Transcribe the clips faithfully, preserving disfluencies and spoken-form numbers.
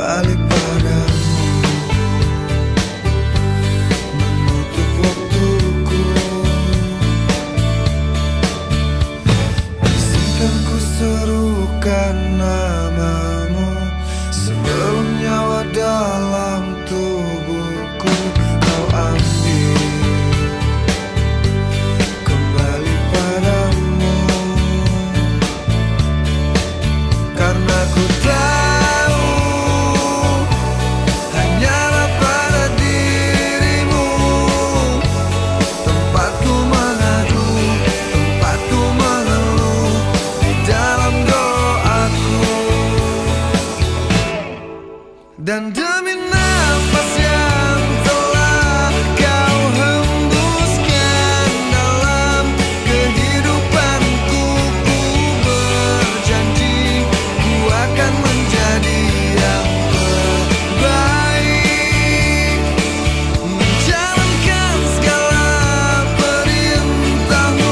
kembali padamu, menutup waktuku. Izinkan ku serukan namamu sebelum nyawa dalam tubuhku kau ambil kembali padamu. Karena ku tahu hanyalah pada dirimu tempatku mengadu, tempatku mengeluh di dalam doaku. Dan demi nafas yang telah kau hembuskan dalam kehidupanku, ku berjanji ku akan menjadi yang terbaik, menjalankan segala perintahmu,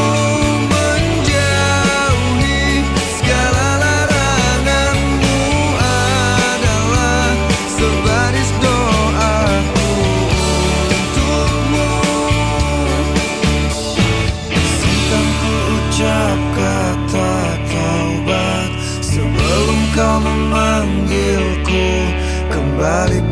menjauhi segala laranganmu adalah sebaris doaku untukmu. Izinkan ku ucap kata taubat sebelum kau memanggilku kembali